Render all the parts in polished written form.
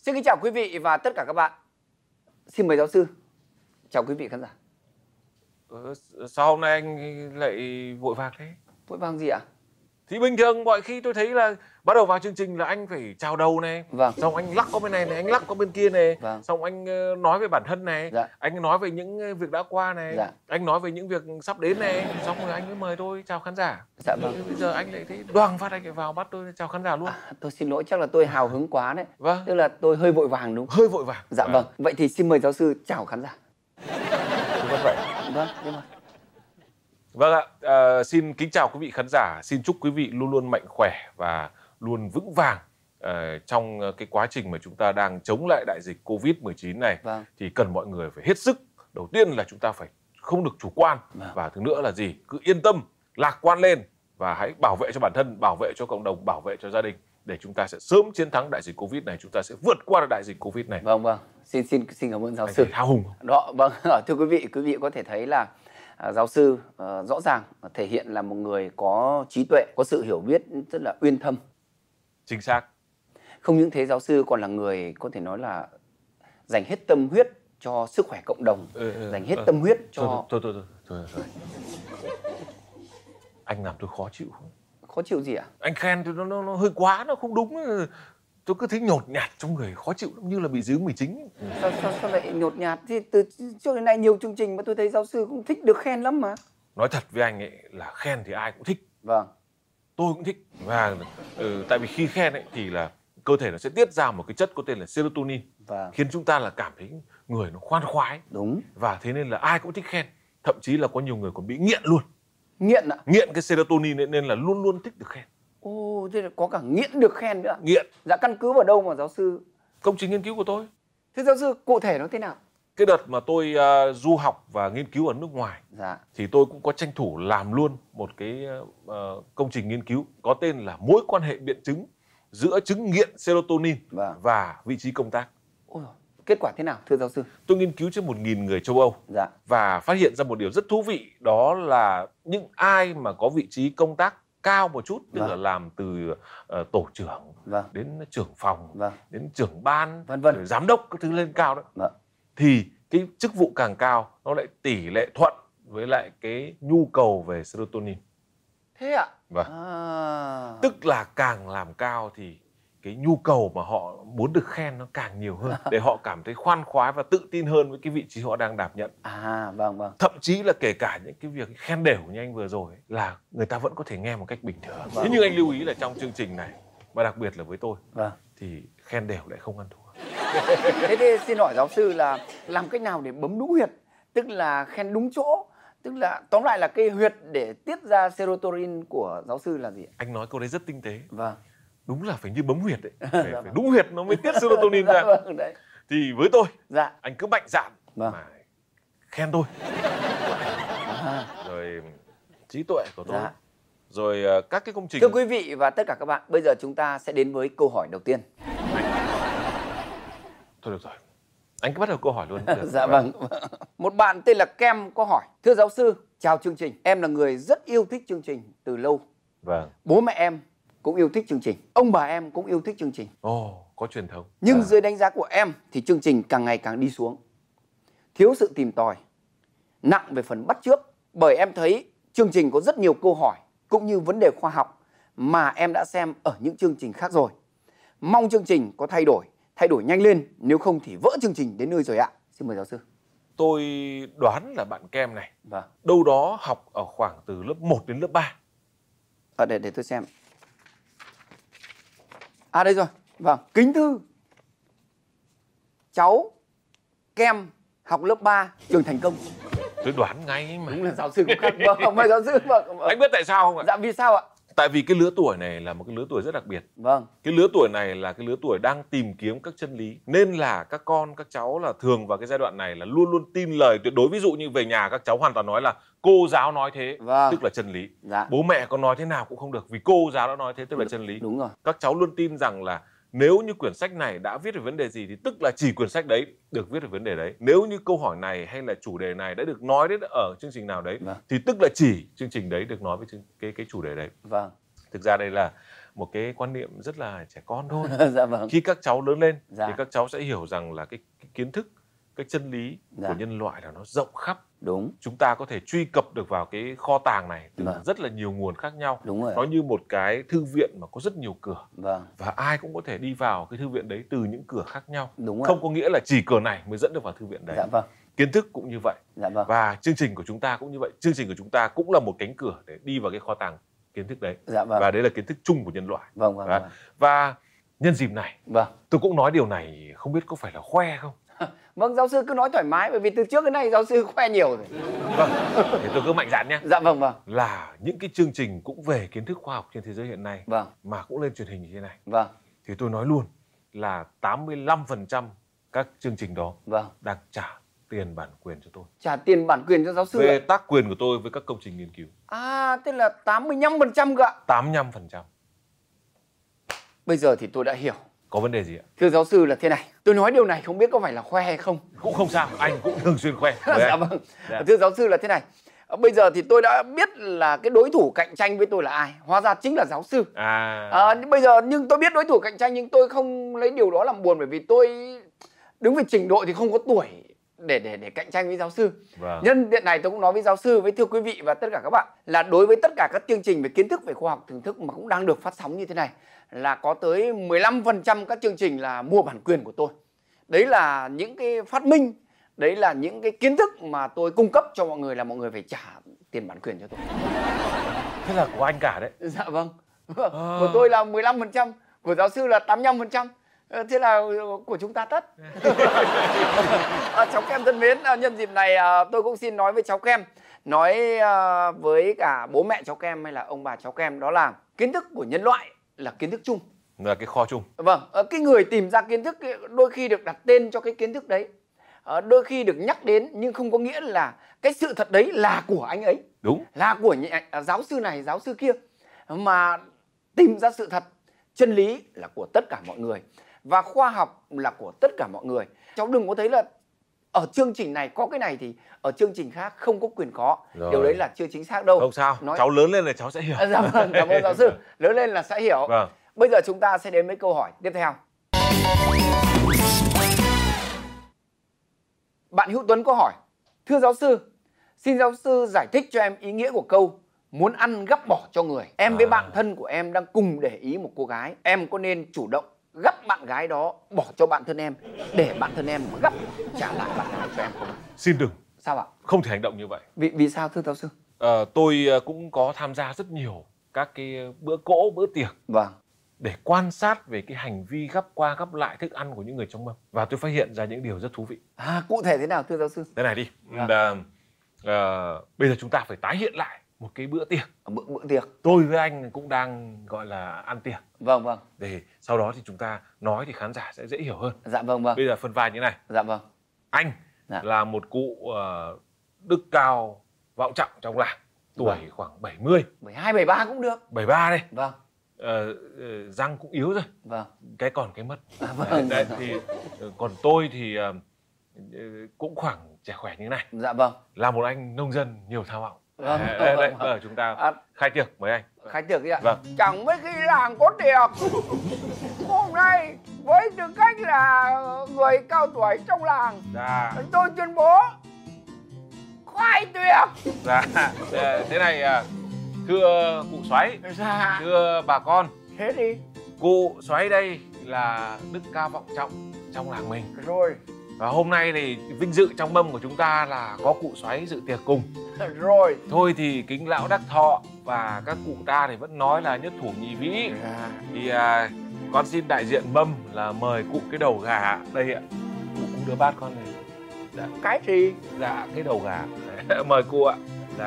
Xin kính chào quý vị và tất cả các bạn. Xin mời giáo sư. Chào quý vị khán giả. Sao hôm nay anh lại vội vàng thế? Vội vàng gì ạ? Thì bình thường mọi khi tôi thấy là bắt đầu vào chương trình là anh phải chào đầu này. Vâng. Xong anh lắc qua bên này này, anh lắc qua bên kia này. Vâng. Xong anh nói về bản thân này. Dạ. Anh nói về những việc đã qua này. Dạ. Anh nói về những việc sắp đến này. Xong rồi anh mới mời tôi chào khán giả. Dạ vâng. Bây giờ anh lại thấy đoàng phát anh lại vào bắt tôi chào khán giả luôn. Tôi xin lỗi, chắc là tôi hào hứng quá đấy. Vâng. Tức là tôi hơi vội vàng đúng không? Hơi vội vàng. Dạ vâng. Vậy thì xin mời giáo sư chào khán giả. Vâng vậy. Vâng, nhưng mà... Vâng ạ, xin kính chào quý vị khán giả, xin chúc quý vị luôn luôn mạnh khỏe và luôn vững vàng trong cái quá trình mà chúng ta đang chống lại đại dịch Covid-19 này. Vâng. Thì cần mọi người phải hết sức. Đầu tiên là chúng ta phải không được chủ quan. Vâng. Và thứ nữa là gì? Cứ yên tâm, lạc quan lên và hãy bảo vệ cho bản thân, bảo vệ cho cộng đồng, bảo vệ cho gia đình để chúng ta sẽ sớm chiến thắng đại dịch Covid này, chúng ta sẽ vượt qua được đại dịch Covid này. Vâng vâng, xin cảm ơn giáo Anh sư. hào hùng. Đó, vâng, thưa quý vị có thể thấy là giáo sư rõ ràng thể hiện là một người có trí tuệ, có sự hiểu biết rất là uyên thâm. Chính xác. Không những thế, giáo sư còn là người có thể nói là dành hết tâm huyết cho sức khỏe cộng đồng, dành hết tâm huyết cho... Thôi. Anh làm tôi khó chịu. Khó chịu gì ạ? Anh khen thì nó hơi quá, nó không đúng. Tôi cứ thấy nhột nhạt trong người, khó chịu như là bị dị ứng mì chính. Sao lại nhột nhạt? Thì từ trước đến nay nhiều chương trình mà tôi thấy giáo sư cũng thích được khen lắm mà. Nói thật với anh ấy là khen thì ai cũng thích. Vâng. Tôi cũng thích. Và tại vì khi khen ấy thì là cơ thể nó sẽ tiết ra một cái chất có tên là serotonin. Vâng. Khiến chúng ta là cảm thấy người nó khoan khoái. Đúng. Và thế nên là ai cũng thích khen. Thậm chí là có nhiều người còn bị nghiện luôn. Nghiện ạ? Nghiện cái serotonin ấy, nên là luôn luôn thích được khen. Ồ, thế là có cả nghiện được khen nữa. Nghiện. Dạ, căn cứ vào đâu mà giáo sư? Công trình nghiên cứu của tôi. Thế giáo sư cụ thể nó thế nào? Cái đợt mà tôi du học và nghiên cứu ở nước ngoài, dạ, thì tôi cũng có tranh thủ làm luôn một cái công trình nghiên cứu có tên là mối quan hệ biện chứng giữa chứng nghiện serotonin và vị trí công tác. Ôi, kết quả thế nào thưa giáo sư? Tôi nghiên cứu trên 1.000 người châu Âu và phát hiện ra một điều rất thú vị, đó là những ai mà có vị trí công tác cao một chút, tức là làm từ tổ trưởng đến trưởng phòng, đến trưởng ban, rồi giám đốc các thứ lên cao đó, thì cái chức vụ càng cao nó lại tỷ lệ thuận với lại cái nhu cầu về serotonin. Thế ạ? Tức là càng làm cao thì cái nhu cầu mà họ muốn được khen nó càng nhiều hơn, để họ cảm thấy khoan khoái và tự tin hơn với cái vị trí họ đang đảm nhận. Vâng. Thậm chí là kể cả những cái việc khen đều như anh vừa rồi ấy, là người ta vẫn có thể nghe một cách bình thường. Thế nhưng anh lưu ý là trong chương trình này, và đặc biệt là với tôi, thì khen đều lại không ăn thua. Thế thì xin hỏi giáo sư là làm cách nào để bấm đúng huyệt, tức là khen đúng chỗ, tức là tóm lại là cái huyệt để tiết ra serotonin của giáo sư là gì? Anh nói câu đấy rất tinh tế. Vâng. Đúng là phải như bấm huyệt đấy, phải đúng huyệt nó mới tiết serotonin ra. Đấy. Thì với tôi, anh cứ mạnh dạn mà khen tôi. Rồi trí tuệ của tôi. Rồi các cái công trình. Thưa quý vị và tất cả các bạn, bây giờ chúng ta sẽ đến với câu hỏi đầu tiên. Thôi được rồi, anh cứ bắt đầu câu hỏi luôn. Dạ vâng. Một bạn tên là Kem có hỏi: thưa giáo sư, chào chương trình. Em là người rất yêu thích chương trình từ lâu. Vâng. Bố mẹ em cũng yêu thích chương trình, ông bà em cũng yêu thích chương trình. Có truyền thống. Nhưng dưới đánh giá của em thì chương trình càng ngày càng đi xuống, thiếu sự tìm tòi, nặng về phần bắt chước. Bởi em thấy chương trình có rất nhiều câu hỏi cũng như vấn đề khoa học mà em đã xem ở những chương trình khác rồi. Mong chương trình có thay đổi nhanh lên, nếu không thì vỡ chương trình đến nơi rồi ạ. Xin mời giáo sư. Tôi đoán là bạn Kem này đâu đó học ở khoảng từ lớp 1 đến lớp 3. Để tôi xem. Đây rồi. Vâng, kính thưa cháu Kem học lớp 3 trường Thành Công. Tôi đoán ngay mà. Đúng là giáo sư cũng khác. Vâng, mời giáo sư. Anh biết tại sao không ạ? Dạ, vì sao ạ? Tại vì cái lứa tuổi này là một cái lứa tuổi rất đặc biệt. Vâng. Cái lứa tuổi này là cái lứa tuổi đang tìm kiếm các chân lý. Nên là các con, các cháu là thường vào cái giai đoạn này là luôn luôn tin lời tuyệt đối. Ví dụ như về nhà các cháu hoàn toàn nói là cô giáo nói thế, tức là chân lý. Bố mẹ có nói thế nào cũng không được, vì cô giáo đã nói thế, tức là chân lý. Đúng rồi. Các cháu luôn tin rằng là nếu như quyển sách này đã viết về vấn đề gì thì tức là chỉ quyển sách đấy được viết về vấn đề đấy. Nếu như câu hỏi này hay là chủ đề này đã được nói đến ở chương trình nào đấy thì tức là chỉ chương trình đấy được nói về cái chủ đề đấy. Vâng. Thực ra đây là một cái quan niệm rất là trẻ con thôi. Dạ vâng. Khi các cháu lớn lên thì các cháu sẽ hiểu rằng là cái kiến thức, cái chân lý của nhân loại là nó rộng khắp. Đúng. Chúng ta có thể truy cập được vào cái kho tàng này từ rất là nhiều nguồn khác nhau. Đúng rồi. Nó như một cái thư viện mà có rất nhiều cửa. Vâng. Và ai cũng có thể đi vào cái thư viện đấy từ những cửa khác nhau. Đúng rồi. Không có nghĩa là chỉ cửa này mới dẫn được vào thư viện đấy. Dạ vâng. Kiến thức cũng như vậy. Dạ vâng. Và chương trình của chúng ta cũng như vậy. Chương trình của chúng ta cũng là một cánh cửa để đi vào cái kho tàng kiến thức đấy. Dạ vâng. Và đấy là kiến thức chung của nhân loại. Vâng, vâng, vâng. Và nhân dịp này, vâng, tôi cũng nói điều này không biết có phải là khoe không? Vâng, giáo sư cứ nói thoải mái, bởi vì từ trước đến nay giáo sư khoe nhiều rồi. Vâng, thì tôi cứ mạnh dạn nhé. Dạ vâng, vâng. Là những cái chương trình cũng về kiến thức khoa học trên thế giới hiện nay, vâng, mà cũng lên truyền hình như thế này. Vâng. Thì tôi nói luôn là 85% các chương trình đó vâng, đang trả tiền bản quyền cho tôi. Trả tiền bản quyền cho giáo sư về tác quyền của tôi với các công trình nghiên cứu. À, tức là 85% cơ ạ? 85%. Bây giờ thì tôi đã hiểu. Có vấn đề gì ạ? Thưa giáo sư là thế này, tôi nói điều này không biết có phải là khoe hay không. Cũng không sao, anh cũng thường xuyên khoe. Dạ vâng. Thưa giáo sư là thế này, bây giờ thì tôi đã biết là cái đối thủ cạnh tranh với tôi là ai. Hóa ra chính là giáo sư. Bây giờ nhưng tôi biết đối thủ cạnh tranh, nhưng tôi không lấy điều đó làm buồn, bởi vì tôi đứng về trình độ thì không có tuổi để cạnh tranh với giáo sư. Vâng. Nhân tiện này tôi cũng nói với giáo sư, với thưa quý vị và tất cả các bạn, là đối với tất cả các chương trình về kiến thức, về khoa học thưởng thức mà cũng đang được phát sóng như thế này, là có tới 15% các chương trình là mua bản quyền của tôi. Đấy là những cái phát minh, đấy là những cái kiến thức mà tôi cung cấp cho mọi người, là mọi người phải trả tiền bản quyền cho tôi. Thế là của anh cả đấy. Dạ vâng. Của tôi là 15%, của giáo sư là 85%. Thế là của chúng ta tất. Cháu Kem thân mến, nhân dịp này tôi cũng xin nói với cháu Kem, nói với cả bố mẹ cháu Kem hay là ông bà cháu Kem, đó là kiến thức của nhân loại là kiến thức chung, là cái kho chung. Vâng, cái người tìm ra kiến thức đôi khi được đặt tên cho cái kiến thức đấy, đôi khi được nhắc đến, nhưng không có nghĩa là cái sự thật đấy là của anh ấy. Đúng. Là của giáo sư này, giáo sư kia. Mà tìm ra sự thật, chân lý là của tất cả mọi người, và khoa học là của tất cả mọi người. Cháu đừng có thấy là ở chương trình này có cái này thì ở chương trình khác không có quyền có. Rồi. Điều đấy là chưa chính xác đâu. Không sao, cháu lớn lên là cháu sẽ hiểu. Dạ vâng, cảm ơn giáo sư. Lớn lên là sẽ hiểu. Vâng. Bây giờ chúng ta sẽ đến với câu hỏi tiếp theo. Bạn Hữu Tuấn có hỏi: thưa giáo sư, xin giáo sư giải thích cho em ý nghĩa của câu muốn ăn gắp bỏ cho người. Em với bạn thân của em đang cùng để ý một cô gái. Em có nên chủ động gắp bạn gái đó bỏ cho bạn thân em, để bạn thân em gắp trả lại bạn gái cho em không? Xin đừng. Sao ạ? Không thể hành động như vậy. Vì sao thưa giáo sư? Tôi cũng có tham gia rất nhiều các cái bữa cỗ, bữa tiệc. Vâng. Để quan sát về cái hành vi gắp qua gắp lại thức ăn của những người trong mâm. Và tôi phát hiện ra những điều rất thú vị. Cụ thể thế nào thưa giáo sư? Thế này đi. Bây giờ chúng ta phải tái hiện lại một cái bữa tiệc. Bữa tiệc. Tôi với anh cũng đang gọi là ăn tiệc. Vâng, vâng. Để sau đó thì chúng ta nói thì khán giả sẽ dễ hiểu hơn. Dạ vâng, vâng. Bây giờ phân vai như này. Dạ vâng. Anh là một cụ đức cao vọng trọng trong làng. Tuổi khoảng 70. 72, 73 cũng được. 73 đây. Vâng. Răng cũng yếu rồi. Vâng. Cái còn cái mất. Vâng. Đấy, thì còn tôi thì cũng khoảng trẻ khỏe như thế này. Dạ vâng. Là một anh nông dân nhiều tham vọng. Vâng. Chúng ta khai tiệc, mời anh. Khai tiệc đi ạ. Vâng. Chẳng mấy khi làng có tiệc. Hôm nay với tư cách là người cao tuổi trong làng, tôi tuyên bố khai tiệc. Thế này, thưa cụ Xoáy, thưa bà con. Thế đi. Cụ Xoáy đây là đức cao vọng trọng trong làng mình. Rồi. Và hôm nay thì vinh dự trong mâm của chúng ta là có cụ Xoáy dự tiệc cùng. Rồi. Thôi thì kính lão đắc thọ, và các cụ ta thì vẫn nói là nhất thủ nhị vĩ. Thì con xin đại diện mâm là mời cụ cái đầu gà đây ạ. Cụ cũng đưa bát con này. Cái gì? Dạ, cái đầu gà. Mời cụ ạ.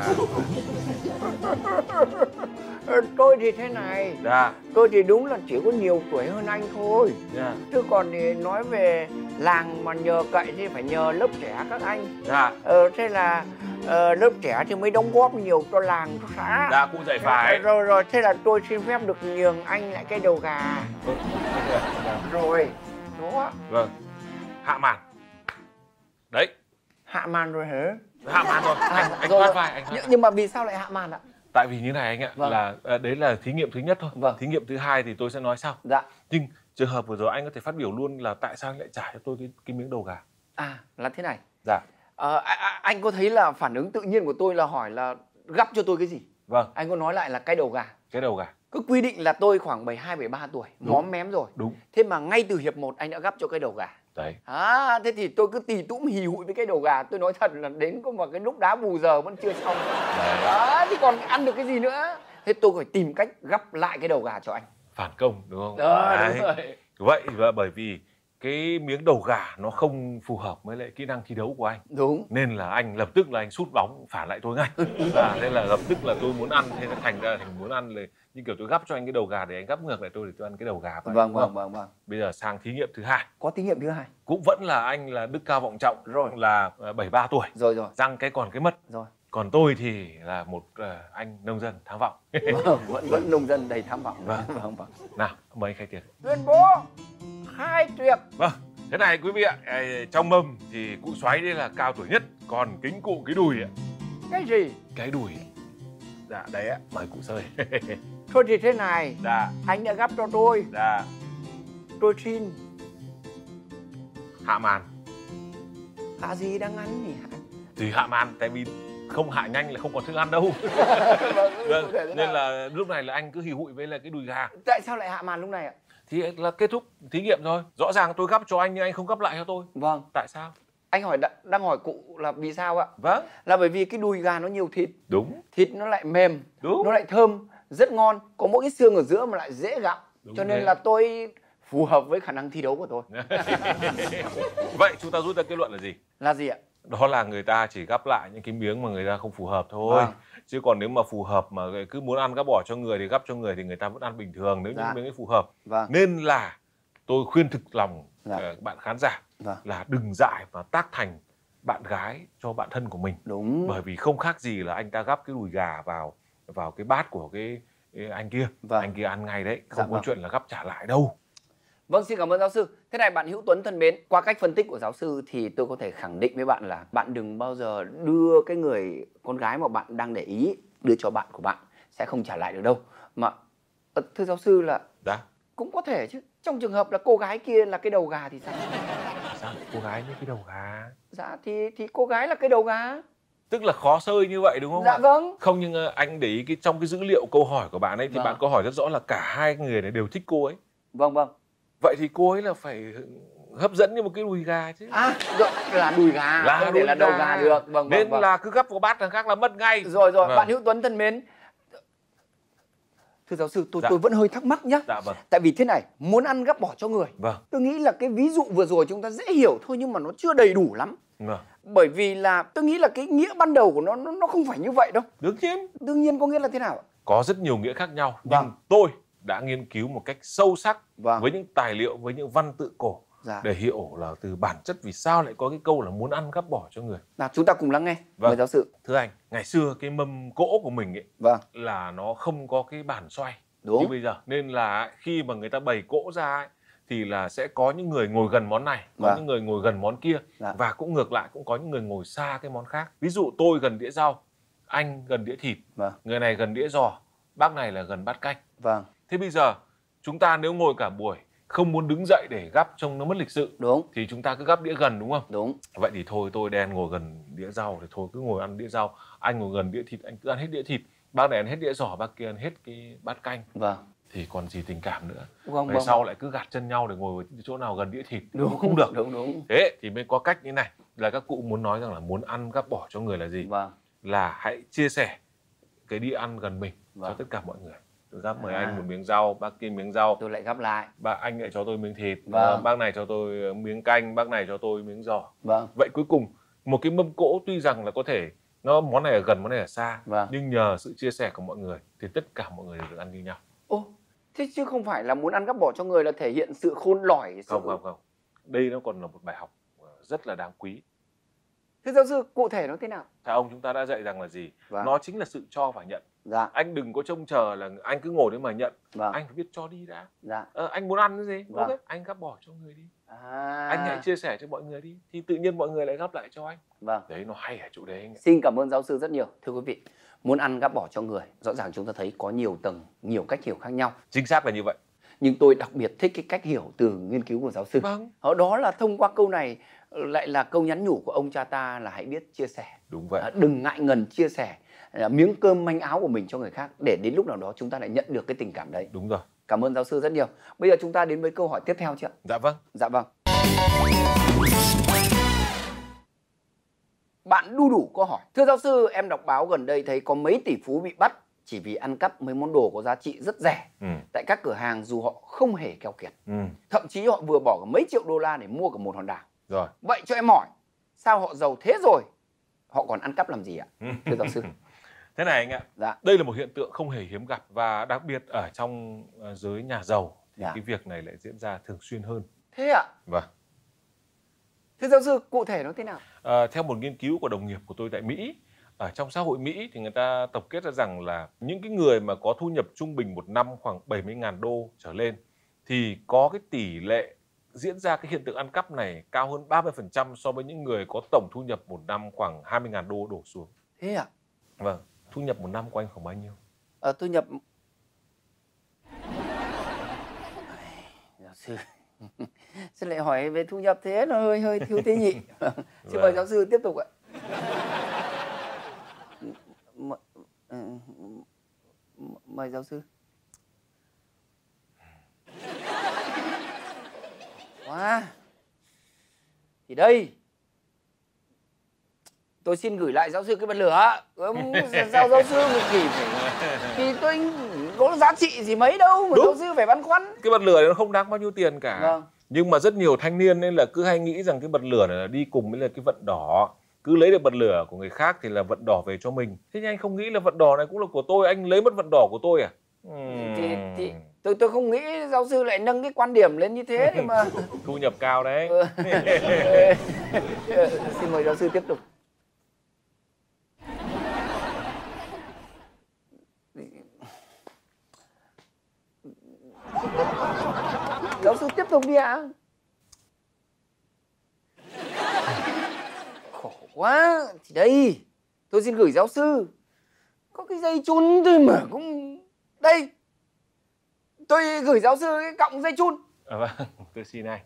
Tôi thì thế này. Tôi thì đúng là chỉ có nhiều tuổi hơn anh thôi. Chứ còn thì nói về làng mà nhờ cậy thì phải nhờ lớp trẻ các anh. Thế là lớp trẻ thì mới đóng góp nhiều cho làng, cho xã. Cụ dạy phải. Rồi, thế là tôi xin phép được nhường anh lại cái đầu gà. Rồi. Đó. Vâng. Hạ màn. Đấy. Hạ màn rồi hả? Hạ màn rồi. Anh thoát vai. Nhưng mà vì sao lại hạ màn ạ? Tại vì như này anh ạ, là đấy là thí nghiệm thứ nhất thôi. Thí nghiệm thứ hai thì tôi sẽ nói sau. Nhưng trường hợp vừa rồi anh có thể phát biểu luôn là tại sao anh lại trả cho tôi cái miếng đầu gà. Là thế này. Anh có thấy là phản ứng tự nhiên của tôi là hỏi là gắp cho tôi cái gì? Anh có nói lại là cái đầu gà. Cái đầu gà. Cứ quy định là tôi khoảng 72, 73 tuổi, móm mém rồi. Đúng. Thế mà ngay từ hiệp 1 anh đã gắp cho cái đầu gà. Đấy. Thế thì tôi cứ tì tũm hì hụi với cái đầu gà. Tôi nói thật là đến có một cái lúc đá bù giờ vẫn chưa xong. Thì còn ăn được cái gì nữa. Thế tôi phải tìm cách gắp lại cái đầu gà cho anh. Phản công đúng không? Đúng rồi. Vậy và bởi vì cái miếng đầu gà nó không phù hợp với lại kỹ năng thi đấu của anh. Đúng. Nên là anh lập tức là anh sút bóng phản lại tôi ngay. Nên là lập tức là tôi muốn ăn, thế nó thành ra thành muốn ăn là như kiểu tôi gắp cho anh cái đầu gà để anh gắp ngược lại tôi để tôi ăn cái đầu gà. Vâng. Bây giờ sang thí nghiệm thứ hai. Có thí nghiệm thứ hai. Cũng vẫn là anh là đức cao vọng trọng rồi, là 73 tuổi. Rồi. Răng cái còn cái mất. Rồi. Còn tôi thì là một anh nông dân tham vọng. Vẫn nông dân đầy tham vọng. Vâng. Nào, mời anh khai tiệc. Tuyên bố khai tiệc. Vâng. Thế này quý vị ạ, trong mâm thì cụ Xoáy đây là cao tuổi nhất, còn kính cụ cái đùi ạ. Cái gì? Cái đùi. Dạ, đấy ạ, mời cụ Sơi. Thôi thì thế này. Anh đã gắp cho tôi. Tôi xin hạ màn. Hạ gì đang ăn nhỉ? Thì hạ màn, tại vì không hạ nhanh là không còn thức ăn đâu. Nên là lúc này là anh cứ hì hụi với là cái đùi gà. Tại sao lại hạ màn lúc này ạ? Thì là kết thúc thí nghiệm rồi. Rõ ràng tôi gắp cho anh nhưng anh không gắp lại cho tôi. Vâng. Tại sao? Anh đang hỏi cụ là vì sao ạ? Vâng. Là bởi vì cái đùi gà nó nhiều thịt. Đúng. Thịt nó lại mềm. Đúng. Nó lại thơm, rất ngon. Có mỗi cái xương ở giữa mà lại dễ gặm. Cho nên là tôi phù hợp với khả năng thi đấu của tôi. Vậy chúng ta rút ra kết luận là gì? Là gì ạ? Đó là người ta chỉ gắp lại những cái miếng mà người ta không phù hợp thôi. Chứ còn nếu mà phù hợp mà cứ muốn ăn gắp bỏ cho người thì gắp cho người thì người ta vẫn ăn bình thường nếu những miếng ấy phù hợp. Nên là tôi khuyên thực lòng bạn khán giả là đừng dại và tác thành bạn gái cho bạn thân của mình. Đúng. Bởi vì không khác gì là anh ta gắp cái đùi gà vào cái bát của cái anh kia. Anh kia ăn ngay đấy, không có chuyện là gắp trả lại đâu. Vâng, xin cảm ơn giáo sư. Thế này bạn Hữu Tuấn thân mến, qua cách phân tích của giáo sư thì tôi có thể khẳng định với bạn là bạn đừng bao giờ đưa cái người con gái mà bạn đang để ý đưa cho bạn của bạn, sẽ không trả lại được đâu. Mà thưa giáo sư là cũng có thể chứ. Trong trường hợp là cô gái kia là cái đầu gà thì sao? Sao cô gái với cái đầu gà? Dạ thì cô gái là cái đầu gà. Tức là khó sơi như vậy đúng không ạ? Dạ vâng. Không, nhưng anh để ý trong cái dữ liệu câu hỏi của bạn ấy thì bạn có hỏi rất rõ là cả hai người này đều thích cô ấy. Vâng. Vậy thì cô ấy là phải hấp dẫn như một cái đùi gà chứ. Là đùi gà, không thể là đầu gà được. Nên là cứ gắp vào bát thằng khác là mất ngay. Rồi, bạn Hữu Tuấn thân mến. Thưa giáo sư, tôi vẫn hơi thắc mắc nhá. Tại vì thế này, muốn ăn gắp bỏ cho người. Tôi nghĩ là cái ví dụ vừa rồi chúng ta dễ hiểu thôi nhưng mà nó chưa đầy đủ lắm. Bởi vì là tôi nghĩ là cái nghĩa ban đầu của nó không phải như vậy đâu. Đương nhiên có nghĩa là thế nào ạ? Có rất nhiều nghĩa khác nhau. Nhưng tôi đã nghiên cứu một cách sâu sắc với những tài liệu, với những văn tự cổ để hiểu là từ bản chất vì sao lại có cái câu là muốn ăn gắp bỏ cho người. Nào chúng ta cùng lắng nghe. Mời giáo sư. Thưa anh, ngày xưa cái mâm cỗ của mình ấy là nó không có cái bàn xoay như bây giờ. Nên là khi mà người ta bày cỗ ra ấy, thì là sẽ có những người ngồi gần món này, có những người ngồi gần món kia. Và cũng ngược lại cũng có những người ngồi xa cái món khác. Ví dụ tôi gần đĩa rau, anh gần đĩa thịt, người này gần đĩa giò, bác này là gần bát canh. Thế bây giờ chúng ta nếu ngồi cả buổi không muốn đứng dậy để gắp trông nó mất lịch sự thì chúng ta cứ gắp đĩa gần đúng không? Vậy thì thôi tôi đen ngồi gần đĩa rau thì thôi cứ ngồi ăn đĩa rau, anh ngồi gần đĩa thịt anh cứ ăn hết đĩa thịt, bác này ăn hết đĩa giò, bác kia ăn hết cái bát canh. Thì còn gì tình cảm nữa. Về sau lại cứ gạt chân nhau để ngồi chỗ nào gần đĩa thịt không được. Thế thì mới có cách như này là các cụ muốn nói rằng là muốn ăn gắp bỏ cho người là gì? Là hãy chia sẻ cái đĩa ăn gần mình cho tất cả mọi người. Tôi gắp mời anh một miếng rau, bác kia miếng rau, tôi lại gắp lại. Anh lại cho tôi miếng thịt, bác này cho tôi miếng canh, bác này cho tôi miếng giò. Vậy cuối cùng một cái mâm cỗ tuy rằng là có thể món này ở gần, món này ở xa, nhưng nhờ sự chia sẻ của mọi người thì tất cả mọi người đều được ăn như nhau. Thế chứ không phải là muốn ăn gắp bỏ cho người là thể hiện sự khôn lỏi. Không. Đây nó còn là một bài học rất là đáng quý. Thưa giáo sư, cụ thể nó thế nào? Theo ông chúng ta đã dạy rằng là gì? Nó chính là sự cho và nhận. Dạ. Anh đừng có trông chờ là anh cứ ngồi đấy mà nhận. Vâng. Anh phải biết cho đi đã. Dạ. Anh muốn ăn cái gì? Vâng. Ok, anh gắp bỏ cho người đi. Anh hãy chia sẻ cho mọi người đi, thì tự nhiên mọi người lại gắp lại cho anh. Vâng. Đấy, nó hay ở chỗ đấy anh. Xin cảm ơn giáo sư rất nhiều. Thưa quý vị, muốn ăn gắp bỏ cho người, rõ ràng chúng ta thấy có nhiều tầng, nhiều cách hiểu khác nhau. Chính xác là như vậy. Nhưng tôi đặc biệt thích cái cách hiểu từ nghiên cứu của giáo sư. Vâng. Đó là thông qua câu này lại là câu nhắn nhủ của ông cha ta là hãy biết chia sẻ. Đúng vậy. Đừng ngại ngần chia sẻ miếng cơm manh áo của mình cho người khác, để đến lúc nào đó chúng ta lại nhận được cái tình cảm đấy. Đúng rồi. Cảm ơn giáo sư rất nhiều. Bây giờ chúng ta đến với câu hỏi tiếp theo chưa? Dạ vâng. Dạ vâng. Bạn Đu Đủ có hỏi: thưa giáo sư, em đọc báo gần đây thấy có mấy tỷ phú bị bắt chỉ vì ăn cắp mấy món đồ có giá trị rất rẻ tại các cửa hàng, dù họ không hề keo kiệt. Thậm chí họ vừa bỏ cả mấy triệu đô la để mua cả một hòn đảo. Rồi. Vậy cho em hỏi, sao họ giàu thế rồi họ còn ăn cắp làm gì ạ? Thưa giáo sư. Thế này anh ạ. Dạ. Đây là một hiện tượng không hề hiếm gặp, và đặc biệt ở trong giới nhà giàu thì cái việc này lại diễn ra thường xuyên hơn. Thế ạ? Vâng. Thưa giáo sư, cụ thể nó thế nào? Theo một nghiên cứu của đồng nghiệp của tôi tại Mỹ, ở trong xã hội Mỹ thì người ta tổng kết ra rằng là những cái người mà có thu nhập trung bình một năm khoảng 70.000 đô trở lên thì có cái tỷ lệ diễn ra cái hiện tượng ăn cắp này cao hơn 30% so với những người có tổng thu nhập một năm khoảng 20.000 đô đổ xuống. Thế ạ? Vâng. Thu nhập một năm của anh khoảng bao nhiêu? Thu nhập... Giáo sư... Xin lại hỏi về thu nhập thế nó hơi thiếu tế nhị. Xin mời giáo sư tiếp tục ạ. Mời giáo sư. Wow. Thì đây, tôi xin gửi lại giáo sư cái bật lửa. Sao giáo sư một kỳ thì tôi có giá trị gì mấy đâu mà giáo sư phải băn khoăn. Cái bật lửa này nó không đáng bao nhiêu tiền cả. Vâng. Nhưng mà rất nhiều thanh niên nên là cứ hay nghĩ rằng cái bật lửa này là đi cùng với là cái vận đỏ. Cứ lấy được bật lửa của người khác thì là vận đỏ về cho mình. Thế nhưng anh không nghĩ là vận đỏ này cũng là của tôi, anh lấy mất vận đỏ của tôi à? Thì tôi không nghĩ giáo sư lại nâng cái quan điểm lên như thế thì mà. Thu nhập cao đấy. Xin mời giáo sư tiếp tục. Giáo sư tiếp tục đi ạ. Khổ quá. Thì đây, tôi xin gửi giáo sư có cái dây chun thôi mà cũng... Đây, tôi gửi giáo sư cái cọng dây chun. Vâng, tôi xin này.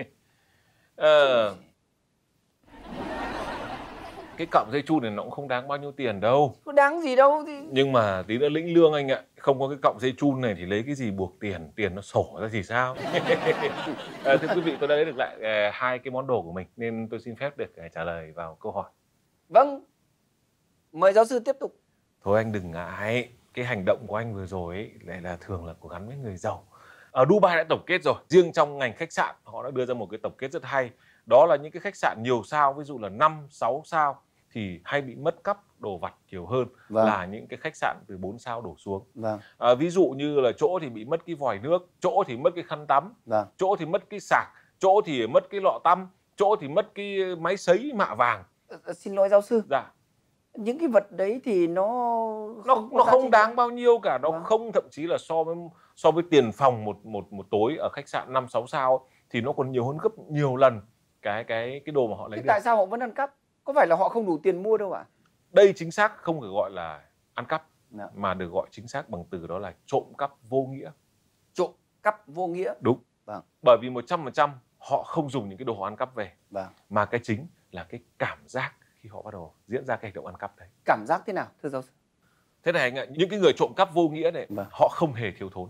Cái cọng dây chun này nó cũng không đáng bao nhiêu tiền đâu. Có đáng gì đâu thì... Nhưng mà tí nữa lĩnh lương anh ạ. Không có cái cọng dây chun này thì lấy cái gì buộc tiền. Tiền nó sổ ra thì sao. Thưa quý vị, tôi đã lấy được lại hai cái món đồ của mình, nên tôi xin phép được trả lời vào câu hỏi. Vâng. Mời giáo sư tiếp tục. Thôi anh đừng ngại. Cái hành động của anh vừa rồi ấy, lại là thường là của gắn với người giàu. Ở Dubai đã tổng kết rồi. Riêng trong ngành khách sạn họ đã đưa ra một cái tổng kết rất hay. Đó là những cái khách sạn nhiều sao, ví dụ là 5, 6 sao thì hay bị mất cắp đồ vặt nhiều hơn là những cái khách sạn từ 4 sao đổ xuống. Ví dụ như là chỗ thì bị mất cái vòi nước, chỗ thì mất cái khăn tắm, chỗ thì mất cái sạc, chỗ thì mất cái lọ tăm, chỗ thì mất cái máy sấy mạ vàng. Xin lỗi giáo sư. Dạ. Những cái vật đấy thì nó không đáng bao nhiêu cả, nó không, thậm chí là so với tiền phòng một tối ở khách sạn 5, 6 sao thì nó còn nhiều hơn gấp nhiều lần cái đồ mà họ lấy được. Tại sao họ vẫn ăn cắp? Có phải là họ không đủ tiền mua đâu ạ? Đây chính xác không được gọi là ăn cắp, mà được gọi chính xác bằng từ đó là trộm cắp vô nghĩa. Trộm cắp vô nghĩa. Đúng. Bởi vì 100% họ không dùng những cái đồ họ ăn cắp về, mà cái chính là cái cảm giác khi họ bắt đầu diễn ra cái hành động ăn cắp đấy. Cảm giác thế nào thưa giáo sư? Thế này anh ạ, những cái người trộm cắp vô nghĩa này, họ không hề thiếu thốn.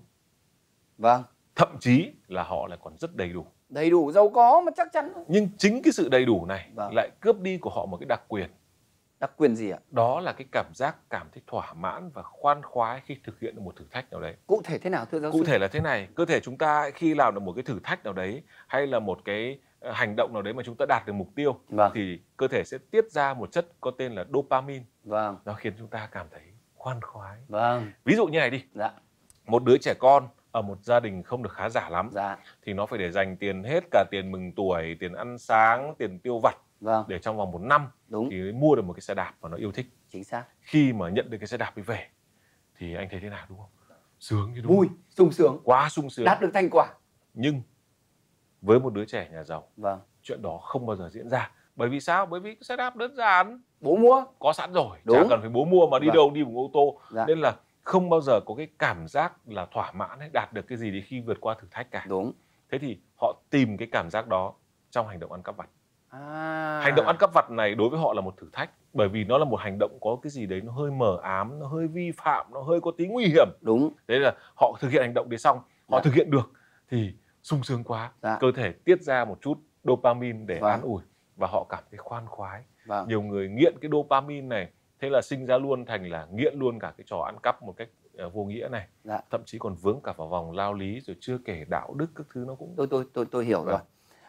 Thậm chí là họ lại còn rất đầy đủ. Đầy đủ, giàu có mà chắc chắn. Nhưng chính cái sự đầy đủ này lại cướp đi của họ một cái đặc quyền. Đặc quyền gì ạ? Đó là cái cảm giác cảm thấy thỏa mãn và khoan khoái khi thực hiện được một thử thách nào đấy. Cụ thể thế nào thưa giáo sư? Cụ thể là thế này, cơ thể chúng ta khi làm được một cái thử thách nào đấy hay là một cái hành động nào đấy mà chúng ta đạt được mục tiêu thì cơ thể sẽ tiết ra một chất có tên là dopamine. Nó khiến chúng ta cảm thấy khoan khoái. Ví dụ như này đi. Một đứa trẻ con ở một gia đình không được khá giả lắm thì nó phải để dành tiền hết cả tiền mừng tuổi, tiền ăn sáng, tiền tiêu vặt để trong vòng 1 năm thì mua được một cái xe đạp mà nó yêu thích. Chính xác. Khi mà nhận được cái xe đạp ấy về thì anh thấy thế nào đúng không? Sướng chứ đúng không? Vui, sung sướng, quá sung sướng, đạt được thành quả. Nhưng với một đứa trẻ nhà giàu, vâng, chuyện đó không bao giờ diễn ra. Bởi vì sao? Bởi vì cái setup đơn giản, bố mua có sẵn rồi, đúng. chả cần phải bố mua mà đi Vâng. đâu đi bằng ô tô. Dạ. Nên là không bao giờ có cái cảm giác là thỏa mãn hay đạt được cái gì khi vượt qua thử thách cả. Đúng. Thế thì họ tìm cái cảm giác đó trong hành động ăn cắp vặt. À. Hành động ăn cắp vặt này đối với họ là một thử thách, bởi vì nó là một hành động có cái gì đấy nó hơi mờ ám, nó hơi vi phạm, nó hơi có tí nguy hiểm. Đúng. Thế là họ thực hiện hành động đấy xong, họ thực hiện được thì sung sướng quá, cơ thể tiết ra một chút dopamine để an ủi và họ cảm thấy khoan khoái. Nhiều người nghiện cái dopamine này, thế là sinh ra luôn thành là nghiện luôn cả cái trò ăn cắp một cách vô nghĩa này. Thậm chí còn vướng cả vào vòng lao lý, rồi chưa kể đạo đức các thứ nó cũng... Tôi hiểu rồi.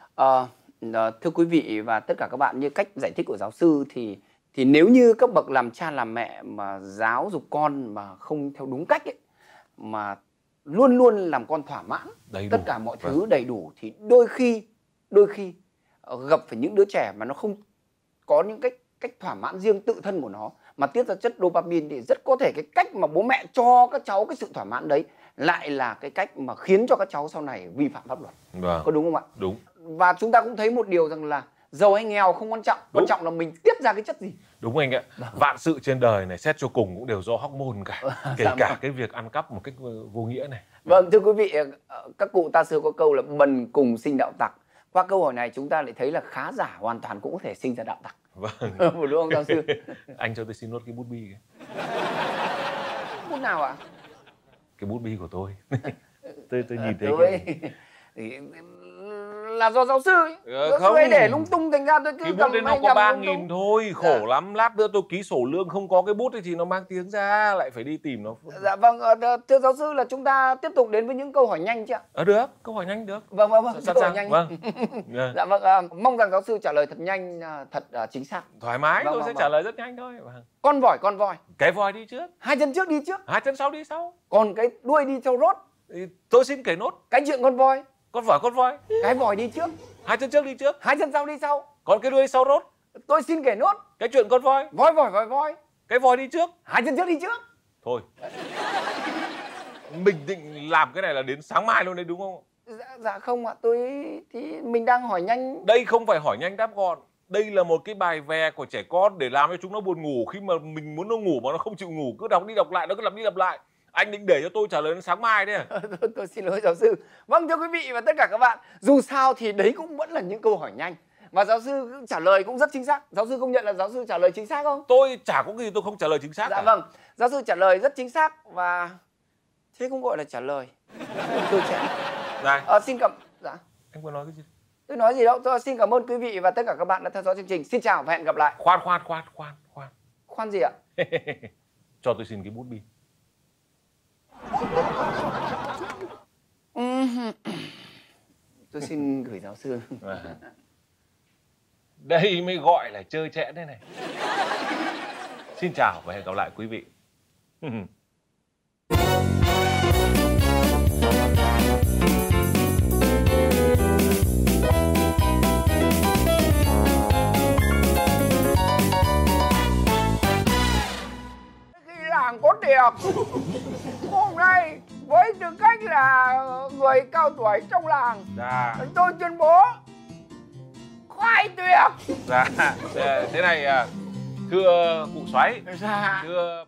Thưa quý vị và tất cả các bạn, như cách giải thích của giáo sư thì nếu như các bậc làm cha làm mẹ mà giáo dục con mà không theo đúng cách ấy, mà luôn luôn làm con thỏa mãn tất cả mọi thứ đầy đủ, thì đôi khi gặp phải những đứa trẻ mà nó không có những cách thỏa mãn riêng tự thân của nó mà tiết ra chất dopamine, thì rất có thể cái cách mà bố mẹ cho các cháu cái sự thỏa mãn đấy lại là cái cách mà khiến cho các cháu sau này vi phạm pháp luật. Có đúng không ạ? Đúng. Và chúng ta cũng thấy một điều rằng là giàu hay nghèo không quan trọng, quan trọng là mình tiết ra cái chất gì. Đúng anh ạ. Vạn sự trên đời này xét cho cùng cũng đều do hormone cả, kể cả cái việc ăn cắp một cách vô nghĩa này. Vâng, thưa quý vị, các cụ ta xưa có câu là bần cùng sinh đạo tặc. Qua câu hỏi này chúng ta lại thấy là khá giả hoàn toàn cũng có thể sinh ra đạo tặc. Vâng. Đúng không giáo sư? Anh cho tôi xin nốt cái bút bi kìa. Bút nào ạ? Cái bút bi của tôi. tôi nhìn thấy cái... là do giáo sư ấy. Giáo không sư ấy để lung tung thành ra tôi cứ cái bút đấy nó có 3.000 thôi, khổ lắm. Lát nữa tôi ký sổ lương không có cái bút ấy thì nó mang tiếng ra, lại phải đi tìm nó. Dạ vâng, thưa giáo sư là chúng ta tiếp tục đến với những câu hỏi nhanh chứ ạ? Được, câu hỏi nhanh được. Vâng, câu hỏi nhanh. Vâng. Dạ vâng, mong rằng giáo sư trả lời thật nhanh, thật chính xác. Thoải mái, tôi sẽ trả lời rất nhanh thôi. Con voi. Cái voi đi trước. 2 chân trước đi trước. 2 chân sau đi sau. Còn cái đuôi đi theo rốt. Tôi xin kể nốt. Cái chuyện con voi. Con voi. Cái vòi đi trước. 2 chân trước đi trước. 2 chân sau đi sau. Còn cái đuôi sau rốt. Tôi xin kể nốt. Cái chuyện con voi. Voi. Cái voi đi trước. 2 chân trước đi trước. Thôi. Mình định làm cái này là đến sáng mai luôn đấy đúng không? Dạ không ạ, thì mình đang hỏi nhanh. Đây không phải hỏi nhanh đáp gọn. Đây là một cái bài vè của trẻ con để làm cho chúng nó buồn ngủ. Khi mà mình muốn nó ngủ mà nó không chịu ngủ, cứ đọc đi đọc lại, nó cứ lặp đi lặp lại. Anh định để cho tôi trả lời đến sáng mai đấy à? Tôi xin lỗi giáo sư. Vâng, thưa quý vị và tất cả các bạn, dù sao thì đấy cũng vẫn là những câu hỏi nhanh và giáo sư trả lời cũng rất chính xác. Giáo sư công nhận là giáo sư trả lời chính xác không? Tôi chả có gì tôi không trả lời chính xác. Dạ vâng, giáo sư trả lời rất chính xác và thế cũng gọi là trả lời. Tôi xin cảm. Dạ. Anh muốn nói cái gì? Tôi nói gì đâu. Tôi xin cảm ơn quý vị và tất cả các bạn đã theo dõi chương trình. Xin chào và hẹn gặp lại. Khoan. Khoan gì ạ? Cho tôi xin cái bút bi. Tôi xin gửi giáo sư. Đây mới gọi là chơi chẽn đây này. Xin chào và hẹn gặp lại quý vị. Khi làng có tiệc hôm nay với tư cách là người cao tuổi trong làng, tôi tuyên bố khoai tiệc. Dạ, thế này thưa cụ Xoáy, thưa